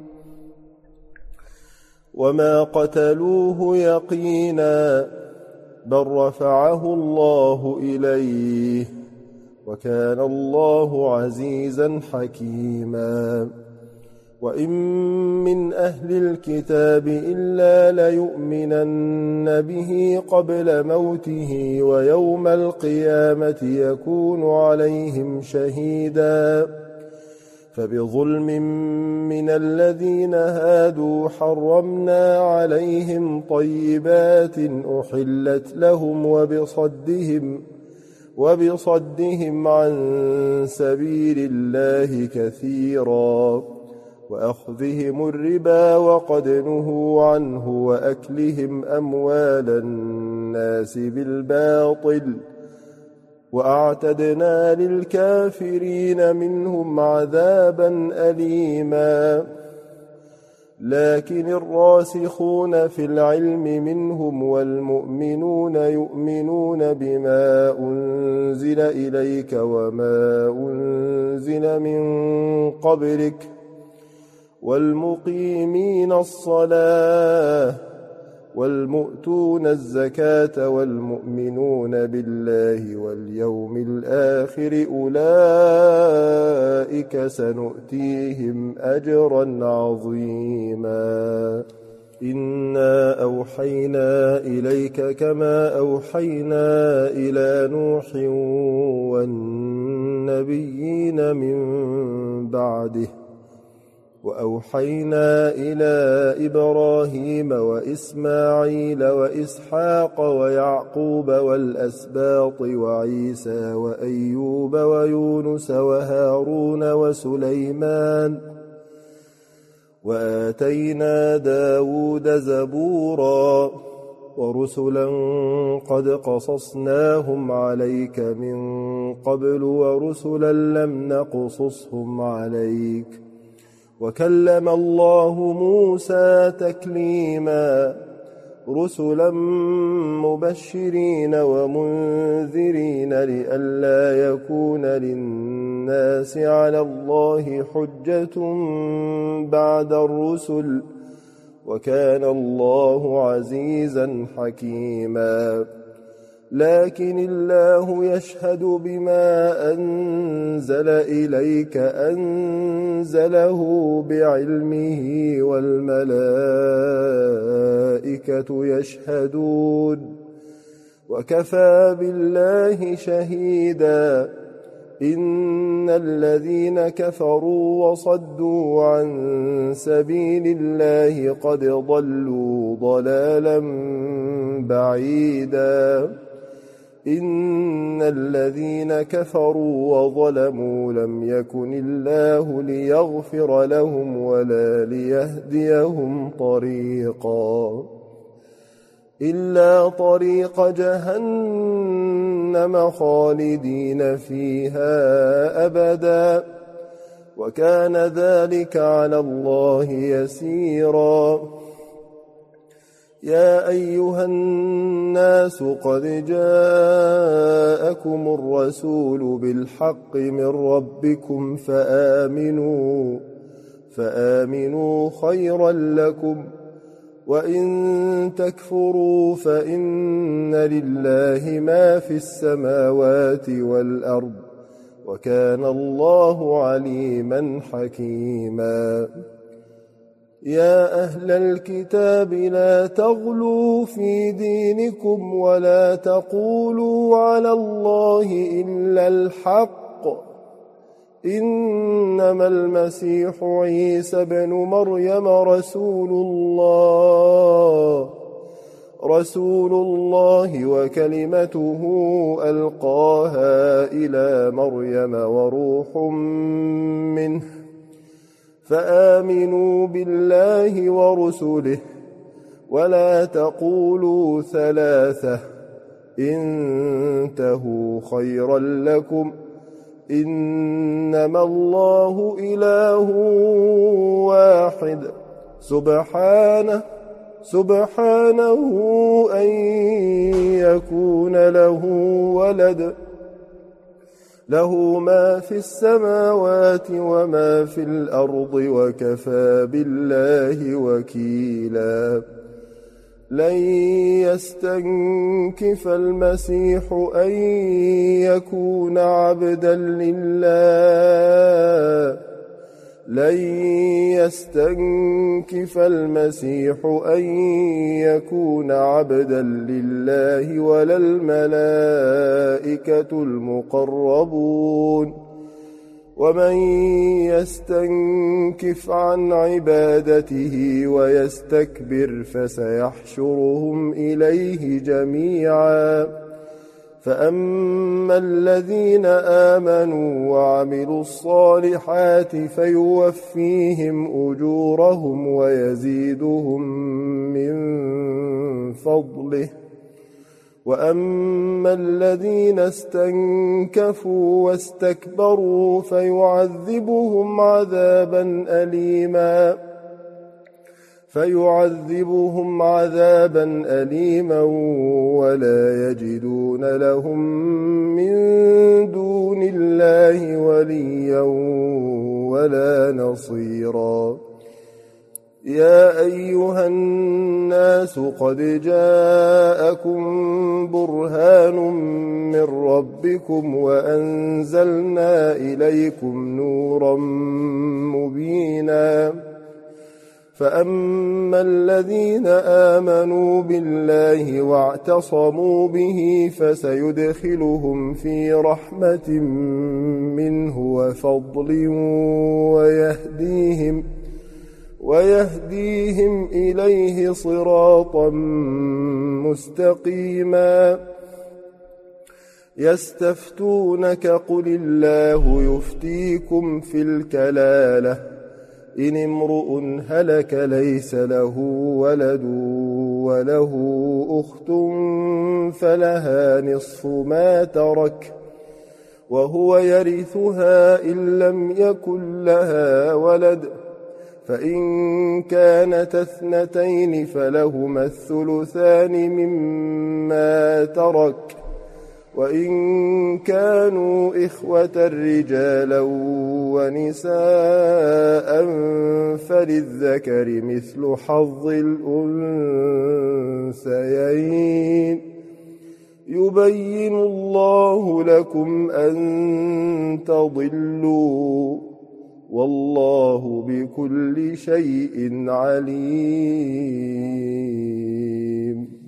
وما قتلوه يقينا بل رفعه الله إليه وكان الله عزيزا حكيما وإن من أهل الكتاب إلا ليؤمنن به قبل موته ويوم القيامة يكون عليهم شهيدا فبظلم من الذين هادوا حرمنا عليهم طيبات أحلت لهم وبصدهم وبصدهم عن سبيل الله كثيرا وأخذهم الربا وقد نهوا عنه وأكلهم أموال الناس بالباطل وأعتدنا للكافرين منهم عذابا أليما لكن الراسخون في العلم منهم والمؤمنون يؤمنون بما أنزل إليك وما أنزل من قبلك والمقيمين الصلاة والمؤتون الزكاة والمؤمنون بالله واليوم الآخر أولئك سنؤتيهم أجرا عظيما إنا أوحينا إليك كما أوحينا إلى نوح والنبيين من بعده وأوحينا إلى إبراهيم وإسماعيل وإسحاق ويعقوب والأسباط وعيسى وأيوب ويونس وهارون وسليمان وآتينا داود زبورا ورسلا قد قصصناهم عليك من قبل ورسلا لم نقصصهم عليك وكلم الله موسى تكليما رسلا مبشرين ومنذرين لئلا يكون للناس على الله حجة بعد الرسل وكان الله عزيزا حكيما لكن الله يشهد بما أنزل إليك أنزله بعلمه والملائكة يشهدون وكفى بالله شهيدا إن الذين كفروا وصدوا عن سبيل الله قد ضلوا ضلالا بعيدا إن الذين كفروا وظلموا لم يكن الله ليغفر لهم ولا ليهديهم طريقا إلا طريق جهنم خالدين فيها أبدا وكان ذلك على الله يسيرا يا أيها الناس قد جاءكم الرسول بالحق من ربكم فآمنوا فآمنوا خيرا لكم وإن تكفروا فإن لله ما في السماوات والأرض وكان الله عليما حكيما يا أهل الكتاب لا تغلوا في دينكم ولا تقولوا على الله إلا الحق إنما المسيح عيسى بن مريم رسول الله رسول الله وكلمته ألقاها إلى مريم وروح منه فآمنوا بالله ورسله ولا تقولوا ثلاثة انتهوا خيرا لكم إنما الله إله واحد سبحانه سبحانه أن يكون له ولد له ما في السماوات وما في الأرض وكفى بالله وكيلا لن يستنكف المسيح أن يكون عبدا لله لن يستنكف المسيح أن يكون عبدا لله ولا الملائكة المقربون ومن يستنكف عن عبادته ويستكبر فسيحشرهم إليه جميعا فأما الذين آمنوا وعملوا الصالحات فيوفيهم أجورهم ويزيدهم من فضله وأما الذين استنكفوا واستكبروا فيعذبهم عذابا أليما فيعذبهم عذابا أليما ولا يجدون لهم من دون الله وليا ولا نصيرا يا أيها الناس قد جاءكم برهان من ربكم وأنزلنا إليكم نورا مبينا فأما الذين آمنوا بالله واعتصموا به فسيدخلهم في رحمة منه وفضل ويهديهم ويهديهم إليه صراطا مستقيما يستفتونك قل الله يفتيكم في الكلالة إن امرؤ هلك ليس له ولد وله أخت فلها نصف ما ترك وهو يرثها إن لم يكن لها ولد فإن كانت اثنتين فلهما الثلثان مما ترك وإن كانوا إخوة رجالا ونساء فللذكر مثل حظ الأنثيين يبين الله لكم أن تضلوا والله بكل شيء عليم.